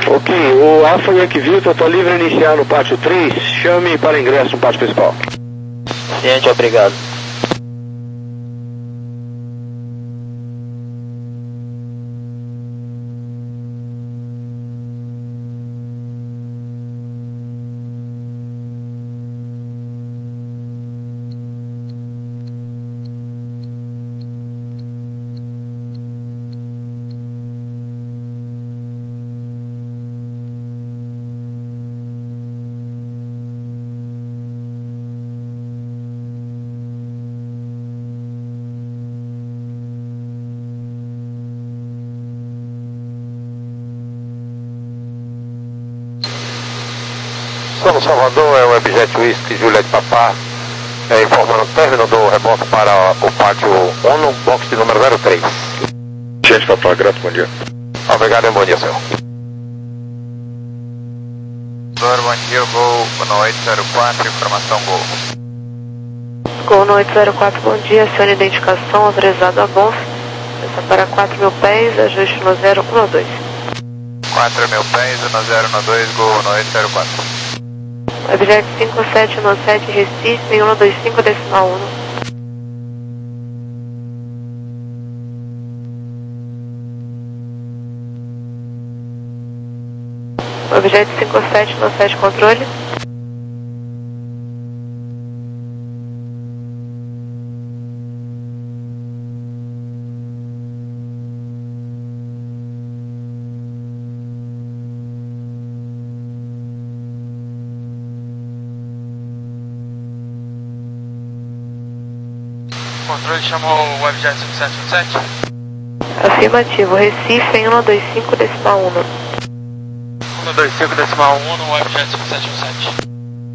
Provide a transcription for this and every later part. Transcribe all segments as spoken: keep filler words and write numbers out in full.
Ok, o Alfa Yankee Victor está livre a iniciar no pátio três, chame para ingresso no pátio principal. Ciente, obrigado. São Salvador, é o Webjet Whisky Juliette Papá, é, informando o término do reboque para o pátio ONU, box de número zero três. Gente, Papá, grato, bom dia. Obrigado e bom dia, senhor. Bom dia, Gol no oito zero quatro, informação Gol. Gol no oito zero quatro, bom dia, acione identificação, autorizado a bolsa, essa para quatro mil pés, ajuste no zero um dois. quatro mil pés, no zero um dois, Gol no oito zero quatro. Webjet cinco sete nove sete, Recife, em um dois cinco decimal um. Webjet cinco sete nove sete, controle. Controle chamou o Webjet cinco sete nove sete? Afirmativo, Recife, em um dois cinco decimal um. um dois cinco decimal um no Webjet cinco sete nove sete.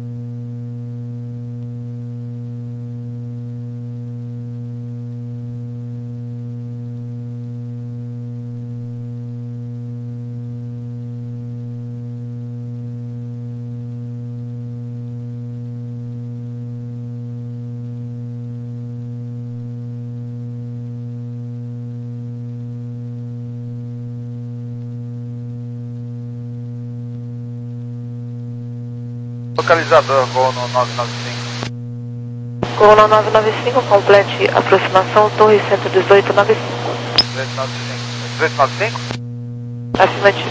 Localizador, Gol no nove nove cinco. Gol no nove nove cinco, complete aproximação, Torre cento e dezoito, nove cinco. dezoito nove cinco. dezoito nove cinco? Afirmativo.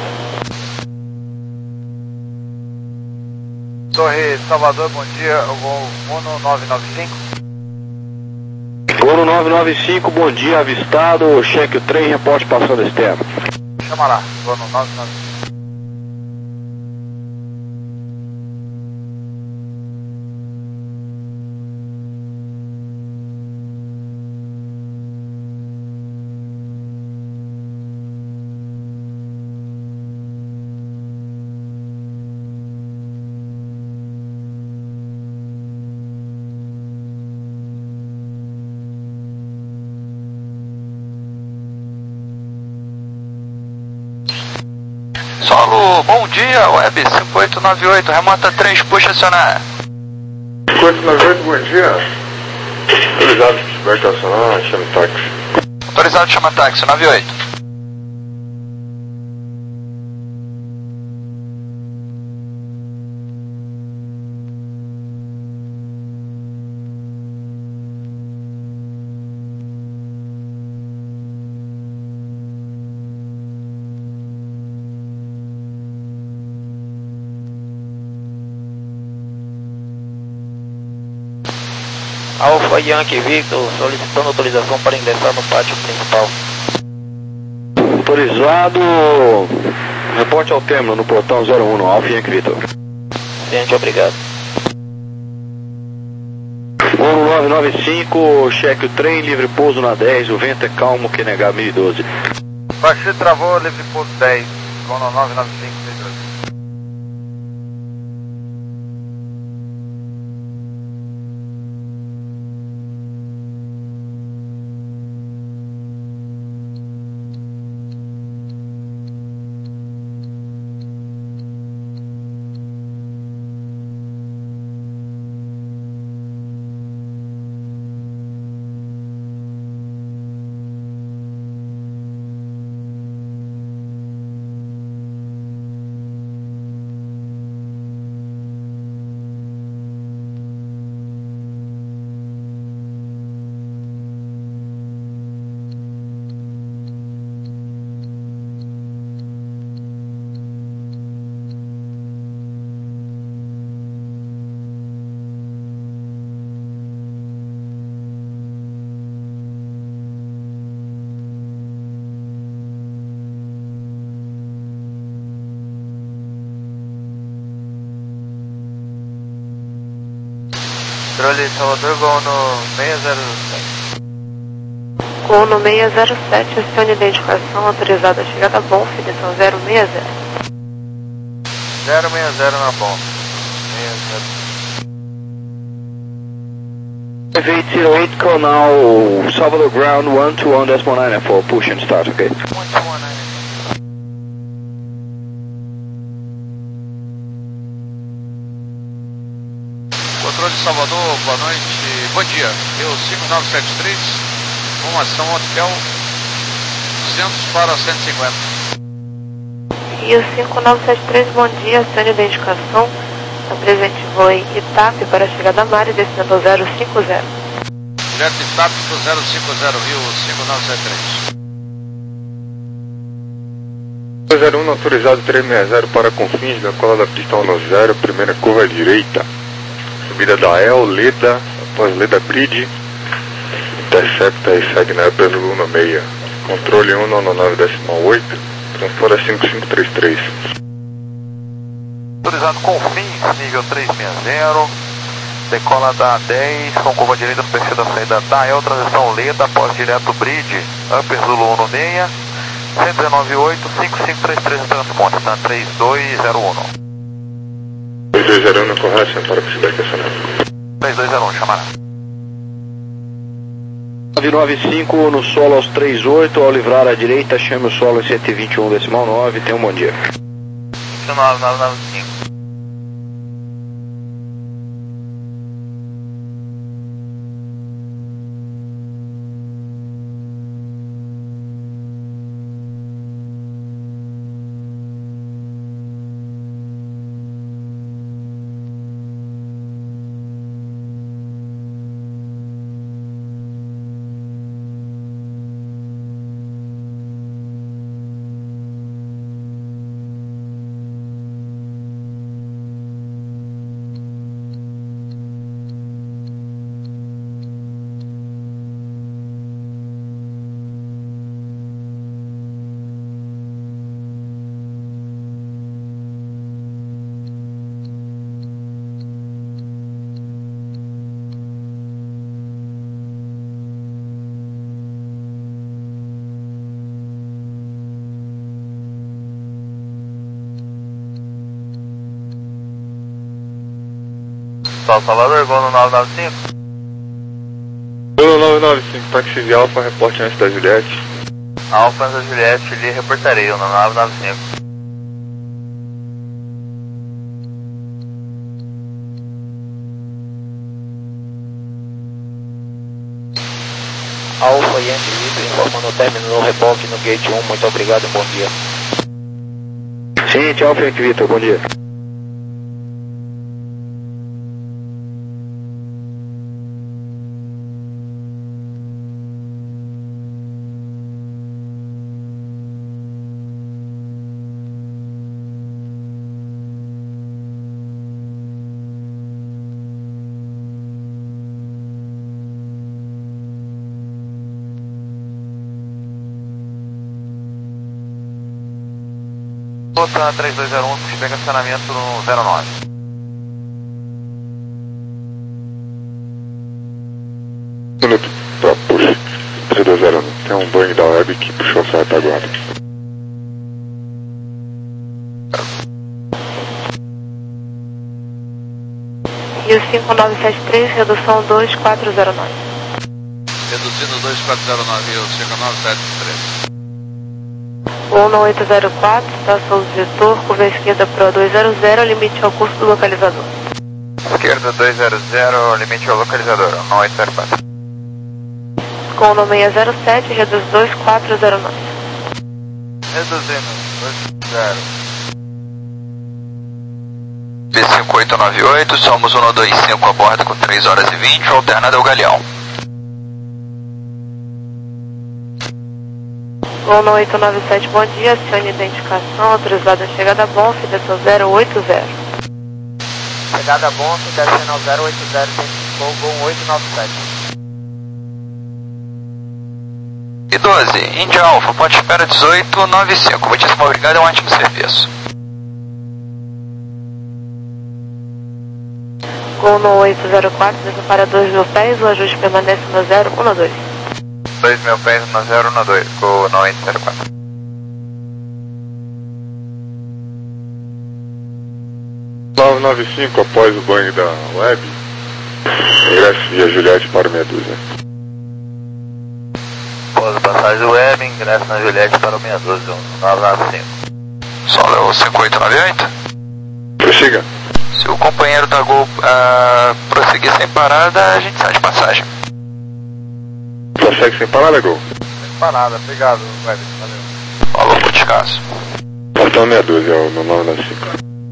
Torre Salvador, bom dia, Gol no nove nove cinco. Gol no nove nove cinco, bom dia, avistado, cheque o trem, reporte passando externo. Chama lá, Gol no nove nove cinco. Solo, bom dia, Web cinco oito nove oito, remota três, puxa acionar. cinco oito nove oito, bom dia. Autorizado, vai estacionar, chame táxi. Autorizado, chama táxi, nove oito. Alfa Yankee Victor, solicitando autorização para ingressar no pátio principal. Autorizado, reporte ao término no portão zero um no Alfa Yankee Victor. Ciente, obrigado. Gol no nove nove cinco, cheque o trem, livre pouso na dez, o vento é calmo, Q N H mil e doze. Baxi travou, livre pouso dez, Gol no nove nove cinco, seis dois. Controle Salvador, Gol no seis zero sete. Gol no seis zero sete, acione identificação autorizada a chegada a Bonf, direção zero seis zero. zero seis zero na Bonf. seis zero. five eight zero eight, call now, Salvador ground one two one decimal nine four, push and start, okay? one two one nine. Controle de Salvador, boa noite, bom dia. Eu cinco nove sete três, formação hotel duzentos para cento e cinquenta. E o cinco nove sete três, bom dia, acione identificação. Apresente voo em Itape para a chegada a Mari, destinando zero cinco zero. Direto Itape do zero cinco zero, Rio cinco nove sete três. dois zero um autorizado três seis zero para Confins, da cola da pista um zero, primeira curva à direita. Subida da El, Leda, após Leda Bridge. Intercepta e segue na pelo Luna seis. Controle um nove nove decimal oito, transpora cinco cinco três três. Autorizado Confins, nível três seis zero, decola da dez, com curva direita no perfil da saída da El, transição Leda, após direto Bridge, Upper Zulu um seis, cento e dezenove oito, cinco cinco três três no transporte, na três dois zero um. três dois zero um na correção para possibilidade de estacionamento. três dois zero um, chamará. nove nove cinco no solo aos trinta e oito, ao livrar à direita, chame o solo em cento e vinte e um decimal nove, tenha um bom dia. nove nove nove cinco. Salvador, Gol no nove nove cinco. Gol nove nove cinco, táxi de Alfa, reporte antes da Juliette. Alfa da Juliette, lhe reportarei no nove nove cinco. Alfa Yankee Victor informando o término no reboque no gate um, muito obrigado e bom dia. Sim, tchau, Frank Vitor, bom dia. Outra três dois zero um, que pega estacionamento no zero nove. Minuto para push. três dois zero um, tem um banho da web que puxou a seta agora. E o cinco nove sete três, redução dois quatro zero nove. Reduzindo dois quatro zero nove, Rio cinco nove sete três. Gol no oito zero quatro, estação do setor, curva esquerda para dois zero zero, limite ao curso do localizador. Esquerda dois zero zero, limite ao localizador, no oito zero quatro. Gol no seis zero sete, reduz dois quatro zero nove. Reduzindo dois zero. B cinco oito nove oito, somos um dois cinco a bordo com três horas e vinte, alternada ao Galeão. Gol no oito nove sete, bom dia, acione identificação, autorizada a chegada a Bonf, direção zero oito zero. Chegada Bonf, destino zero oito zero, identificou Gol oito nove sete. E doze, Índia Alfa, ponte espera dezoito nove cinco, muitíssimo obrigado, é um ótimo serviço. Gol no oito zero quatro, desça para dois mil pés, o ajuste permanece no zero um dois. dois mil pés no zero um dois, Gol no oito zero quatro. nove nove cinco, após o banho da web, ingresso via Juliette para meia dúzia. Após a passagem do web, ingresso na Juliette para o meia dúzia, nove nove cinco. Solo cinco oito nove oito. Prossiga. Se o companheiro da Gol uh, prosseguir sem parada, a gente sai de passagem. Prossegue sem parada, Gol? Sem parada, obrigado, Web, valeu. Falou, por descaso. Portão meia dúzia, é o meu nove nove cinco.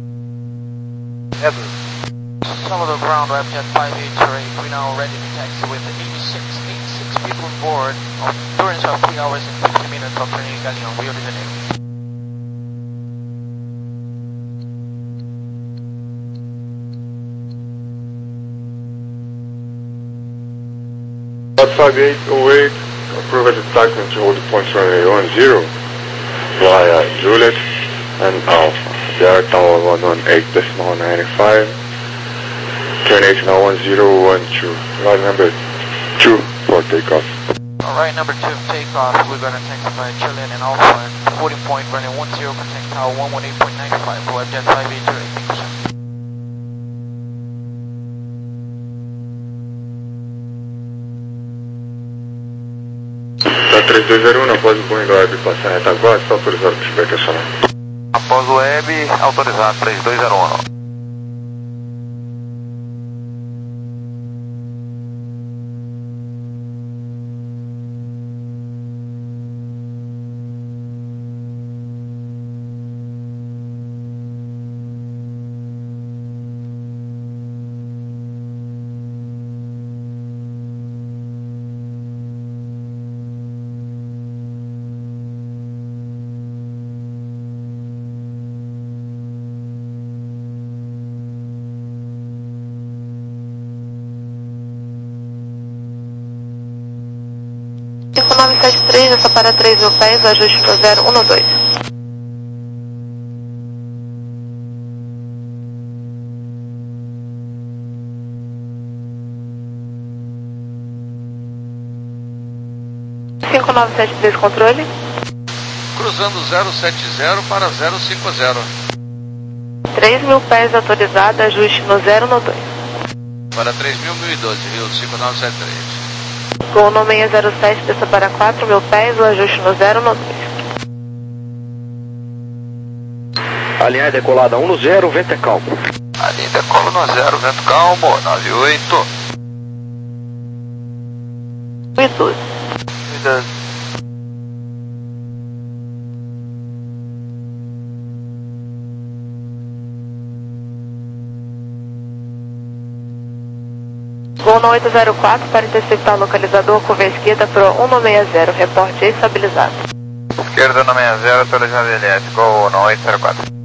É do... Salvador Ground, Webjet five eight three, we now ready to taxi with eighty-six, eighty-six people on board, of endurance of three hours and fifty minutes of training Galeão, Rio de Janeiro. five eight oh eight, approve as a taxi to hold the points runway one zero via Juliet and Alpha. There, tower one one eight decimal ninety-five, turn eight now one zero one two, right number two for takeoff. Alright, number two, takeoff, we're gonna taxi by Juliet and Alpha, and holding point runway one zero, contact tower one one eight point nine five, Webjet five eight three, thank you, sir. três dois zero um, após o banho da web passar a retaguarda, está autorizado para o estacionar. Após o web, autorizado três dois zero um. cinco nove sete três, essa para três mil pés, ajuste no zero um dois. cinco nove sete três, controle. Cruzando zero sete zero para zero cinco zero. três mil pés autorizado, ajuste no zero um dois. Para três mil, mil e doze, Rio cinco nove sete três. Gol no seis zero sete, desça para quatro mil pés, o ajuste no zero um dois. Alinhar decolada um zero, vento é calmo. Ali decolo no zero, vento calmo, nove oito. E doze. Gol no oito zero quatro para interceptar o localizador, curva esquerda pro um seis zero, reporte estabilizado. Esquerda no seis zero, atualizado L S, Gol no oito zero quatro.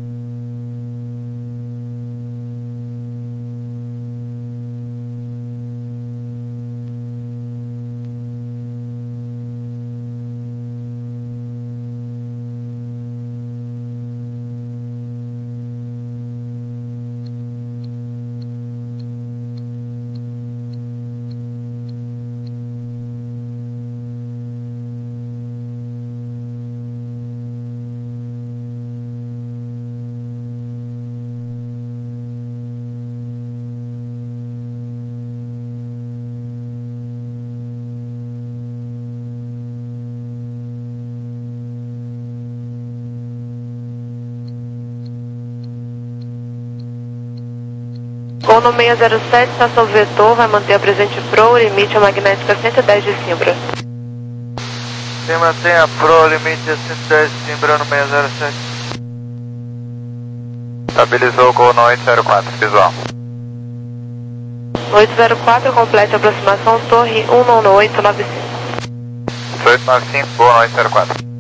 Gol no seis zero sete, estação vetor, vai manter a presente Pro, limite a magnética cento e dez de Simbra. Se mantém a Pro, limite a cento e dez de Simbra no seis zero sete. Estabilizou o Gol no oito zero quatro, visual. oito zero quatro, complete a aproximação, torre um oito nove cinco. oito nove cinco, Gol no oito zero quatro.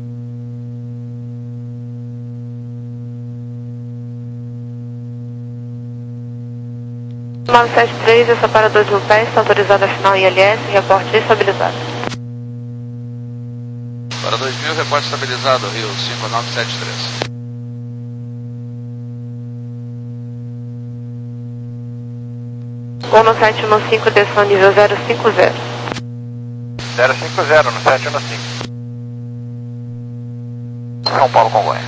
nove sete três, essa para dois mil pés, está autorizada a final I L S, reporte estabilizado. Para dois mil, reporte estabilizado, Rio cinco nove sete três. Gol no sete um cinco, descendo nível zero cinco zero. zero cinco zero no sete um cinco. São Paulo, Congonha.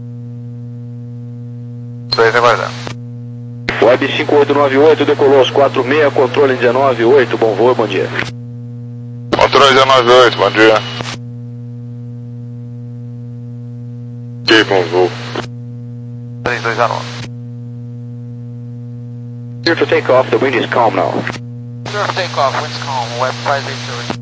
dois aguardando. Web cinco oito nove oito, decolou aos quatro seis, controle dezenove oito, bom voo, bom dia. Controle dezenove oito, bom dia. Ok, bom voo. três dois zero um. Clear to take off, the wind is calm now. Clear for takeoff, winds calm, web five eight zero.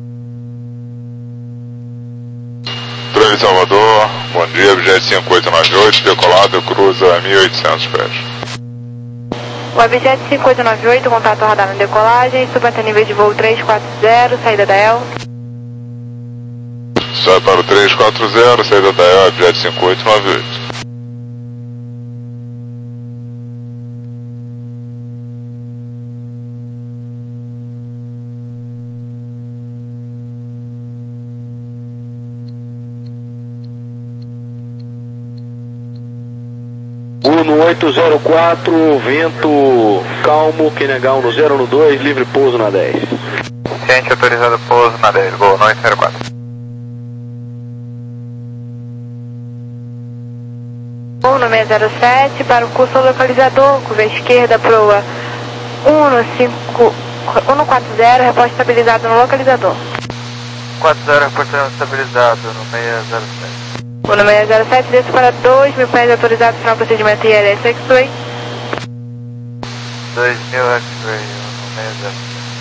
Controle Salvador, bom dia, objeto cinco oito nove oito, decolado, cruza mil e oitocentos pés. Webjet cinco oito nove oito, contato radar na decolagem, suba até nível de voo três quatro zero, saída da E L. Sobe para o três quatro zero, saída da E L, objeto cinco oito nove oito. Uno oito zero quatro, vento calmo, Q N H um no zero no dois, livre pouso na dez. Ciente autorizado pouso na dez, gol nove zero quatro. Gol no seis zero sete, para o curso localizador, curva esquerda, proa um quatro zero, reposto estabilizado no localizador. quatro zero, reportando estabilizado no seis zero sete. Gol no seis zero sete, desço para dois mil pés, autorizado final procedimento I L S X-Ray. dois mil X-Ray no seis zero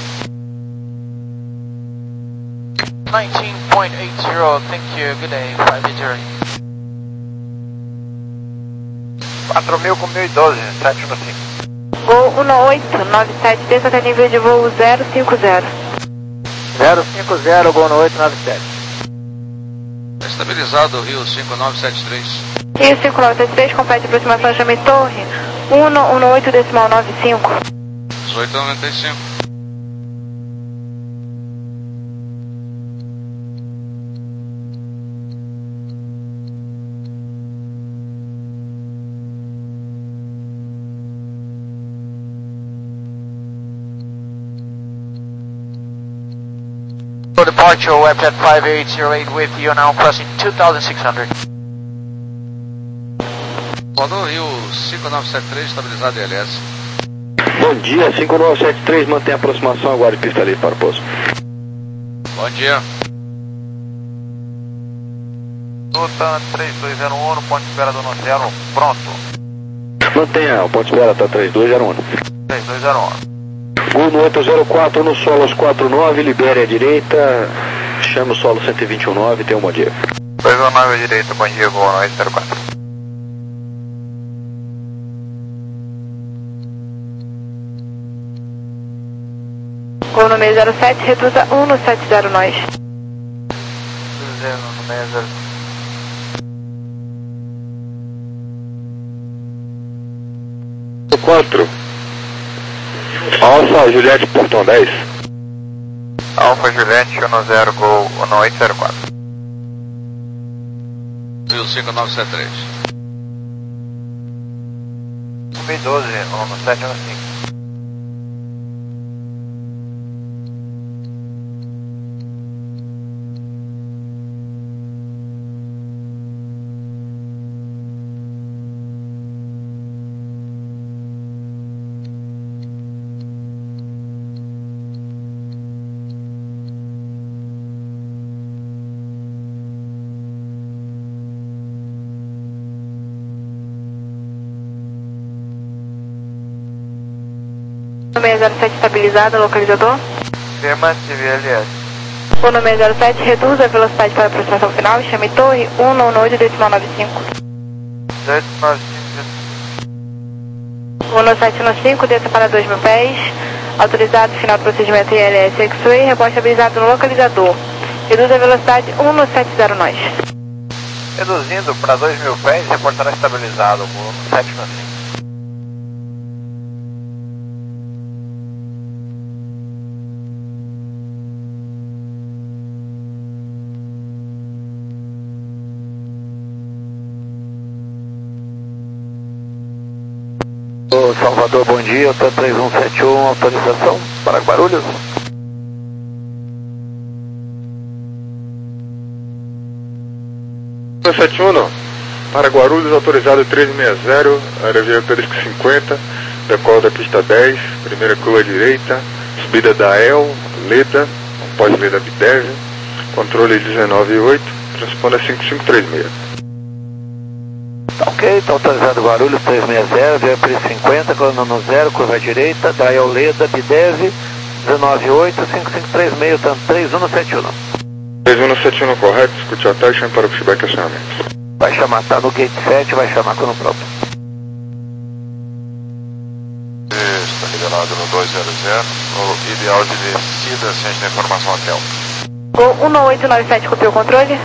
sete. nineteen point eight zero, thank you, good day, five eight zero. quatro mil com mil e doze, sete um cinco. Gol um oito nove sete, desço até nível de voo zero cinco zero. zero cinco zero, gol no oito nove sete. Estabilizado, Rio cinco nove sete três. Rio cinco nove sete três, compete aproximação chame torre um um oito decimal nove cinco. dezoito noventa e cinco. For departure, Webjet five eight zero eight with you now, crossing two thousand six hundred. Salvador, Rio cinco nove sete três, estabilizado I L S. Bom dia, cinco nove sete três, mantém a aproximação, aguarde pista livre para o pouso. Bom dia. Luta três dois zero um, ponto de espera do Nocelo, pronto. Mantenha, o ponto de espera está três dois zero um. três dois zero um. Gol no oito zero quatro, no solo aos quatro nove, libere à direita, chama o solo cento e vinte e um nove, tenha um bom dia. dois um nove à direita, bom dia, gol no oito zero quatro. Gol no seis zero sete, reduza um no sete zero nós. Zero no seis zero. quatro. Alfa Juliette, portão dez. Alfa Juliette, um zero, gol no oito zero quatro. Rio cinco nove sete três. um mil e doze, no sete um cinco. seis zero sete estabilizado, localizador. Afirmativo, L S. Gol no seis zero sete, reduza a velocidade para a aproximação final, chame torre um um oito decimal nove cinco. dezoito nove cinco. Gol no sete um cinco, desça para dois mil pés, autorizado final do procedimento I L S X-Ray, reposto estabilizado no localizador. Reduza a velocidade um no sete zero nós. Reduzindo para dois mil pés, reportará estabilizado, gol no sete um cinco. Alô, Salvador, bom dia, T três um sete um, autorização para Guarulhos. sete um, para Guarulhos, autorizado três seis zero, aerovia Perisco cinquenta, decola da pista dez, primeira curva direita, subida da E L, Leda, pós-Leda Bidev, controle dezenove oito, transponder cinco cinco três seis. Tá ok, está autorizado Guarulhos três seis zero, via Perisco cinquenta, coluna no zero, curva direita, da E L, Leda, Bidev, dezenove oito, cinco cinco três seis, tanto três um sete um. três um sete um correto, escute o ataque e chame para o pushback e acionamento. Vai chamar, tá no gate sete, vai chamar quando próprio. Está liberado no dois zero zero, o ideal de descida, ciente da informação hotel. Gol um oito nove sete, copiou o controle.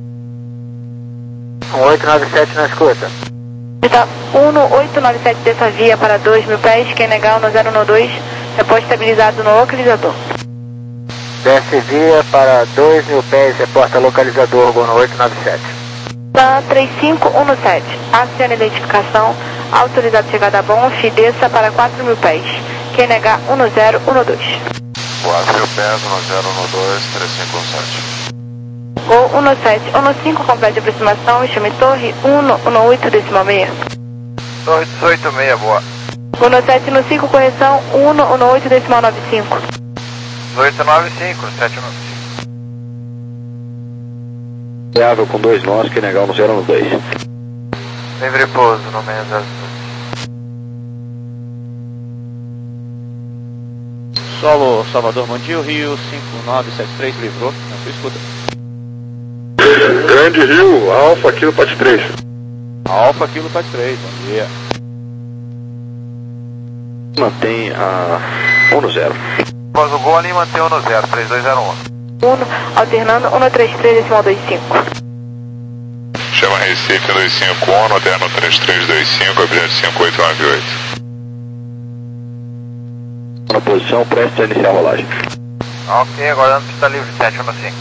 um oito nove sete na escuta. Está um oito nove sete dessa via para dois mil pés, quem negar no zero um dois, repórter estabilizado no localizador. Desce via para dois mil pés, reporta localizador, Gol oito nove sete. Tá três cinco um sete, aciona identificação, autorizado chegada a bom, desça para quatro mil pés, quem negar um zero um dois. quatro mil pés, um zero um dois, três cinco um sete. Gol um sete um cinco, complete aproximação, chame torre um um oito decimal seis. Torre dezoito seis, boa. um sete um cinco, correção um um oito decimal nove cinco. dezoito nove cinco, sete nove cinco. Viável com dois nós, que negar no zero um dois. Livre pouso no seis zero zero. Solo Salvador, bom dia, o Rio cinco nove sete três livrou, na sua escuta. Grande Rio, Alfa, Kilo, Pat três. Alfa, Kilo, Pat três, bom dia. Mantém a um no zero. Após o gol ali, mantém um no zero, três dois zero um. um, alternando um três três decimal dois cinco. Chama Recife dois cinco um, alterno três três dois cinco, objeto cinco oito nove oito. Na posição, preste a iniciar a rolagem. Ok, aguardando pista livre, sete um cinco.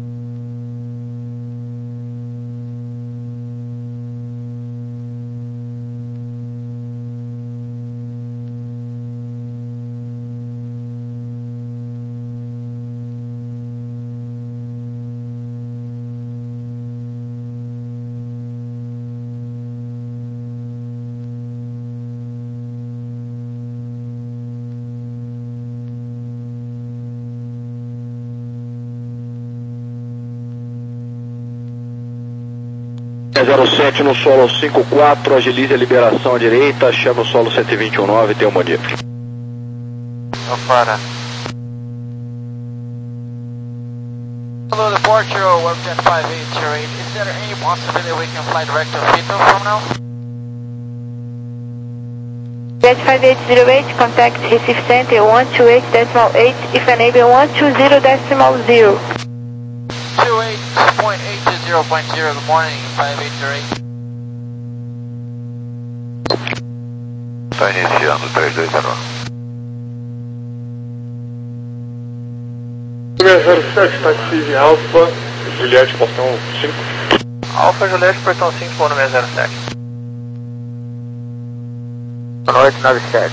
zero sete no solo cinco quatro, agilize a liberação à direita, chama o solo sete dois um nove, tem um bom dia. Não para. Hello, departure, Webjet five eight zero eight. Is there any possibility we can fly direct to Fito from now? Jet five eight zero eight, contact Recife Center one two eight decimal eight, if enable one two zero decimal zero. two eight point eight to zero point zero, good morning, five eight zero eight. Está iniciando três dois zero um. zero sete, taxi Alfa, Juliette, portão cinco. Alfa Juliette, portão cinco, voo no seis zero sete. oito nove sete.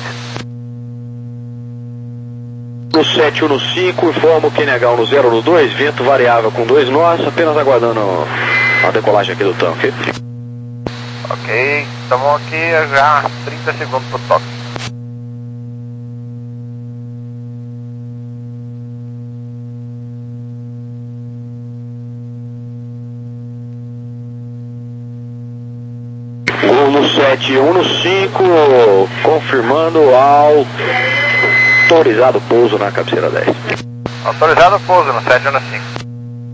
No sete um cinco, informo que Q N H no zero no dois, vento variável com dois nós, apenas aguardando a decolagem aqui do tanque. Ok, estamos aqui já trinta segundos para o toque. Gol no sete um cinco, confirmando autorizado pouso na cabeceira dez. Autorizado pouso no sete um cinco.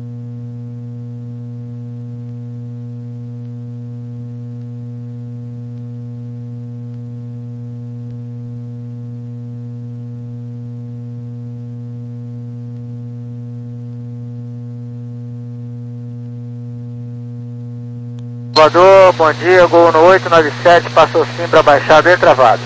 Salvador, bom dia, Gol no oito nove sete, passou sim para baixar, bem travado.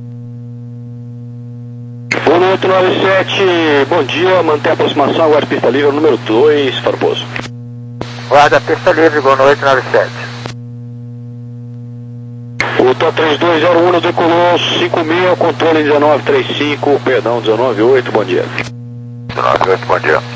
Gol no oito nove sete, bom dia, mantém a aproximação, agora pista livre, número dois, para o pouso. Guarda a pista livre, Gol no oito nove sete. Delta três dois zero um, decolou cinco mil, controle dezenove trinta e cinco, perdão, dezenove oito, bom dia. dezenove oito, bom dia.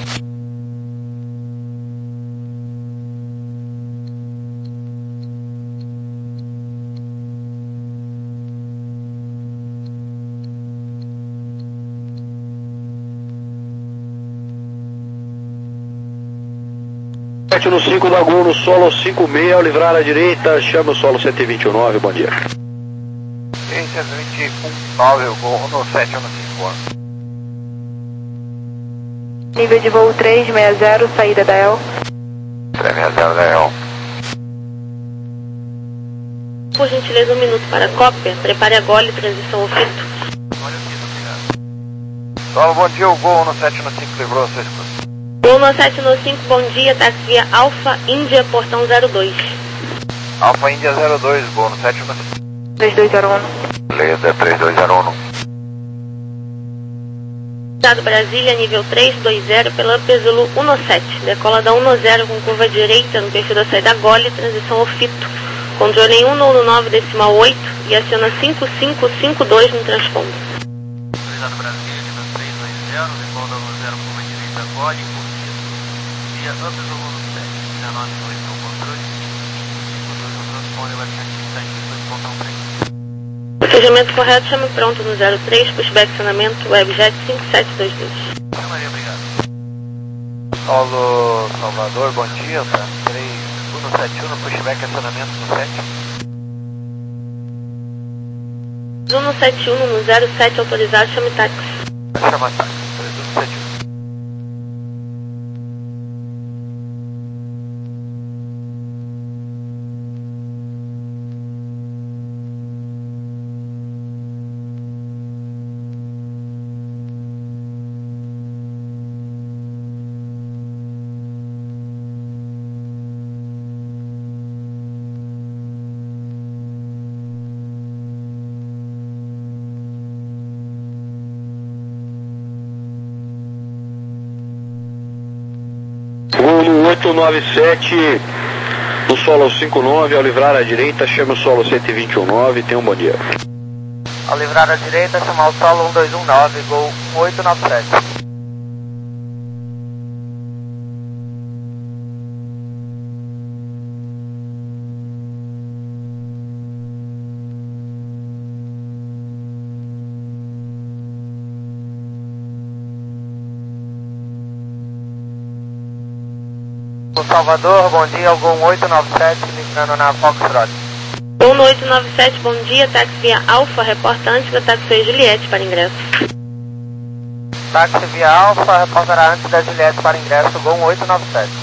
sete no cinco da Gol, no solo cinco seis, ao livrar à direita, chama o solo cento e vinte e nove, bom dia. cento e vinte e nove, o Gol no sete no cinco. Nível de voo três seis zero, saída da E L. três seis zero da E L. Por gentileza, um minuto para a cópia. Prepare a gole, transição ao fito. Olha o fito, obrigado. Solo, bom dia, o Gol no sete no cinco, livrou seis. Gol no sete no cinco, bom dia, táxi via Alfa Índia, portão zero dois. Alfa Índia zero dois, Gol no sete no cinco. três dois zero um. Leda três dois zero um. Estado Brasília, nível três dois zero, pela Upper Zulu um sete. Decola da um zero com curva direita no perfil da saída Gole, transição ao fito. Controle em um nove nove decimal oito e aciona cinco cinco cinco dois no transponder. Estado Brasília, nível três dois zero, decola da um zero curva direita Gole, via Upper Zulu sete, dezenove oito no controle, cinco dois no transponder, vai ficar aqui sete dois ponto três. Procedimento correto, chame pronto no zero três, pushback acionamento, Webjet cinco sete dois dois. Maria, obrigado. Solo Salvador, bom dia, tá? três um no sete um, pushback acionamento no sete. um no sete um no zero sete, autorizado, chame táxi. Vai chamar táxi, três um no sete um. Gol oito nove sete, no solo cinco nove, ao livrar à direita, chama o solo cento e vinte e nove, tenha um bom dia. Ao livrar à direita, chamar o solo um dois um nove, Gol oito nove sete. O Salvador, bom dia, Gol oito nove sete, livrando na Foxtrot. Gol no oito nove sete, bom dia, táxi via Alfa, reporta antes da táxi Juliette para ingresso. Táxi via Alfa, reportará antes da Juliette para ingresso, Gol oito nove sete.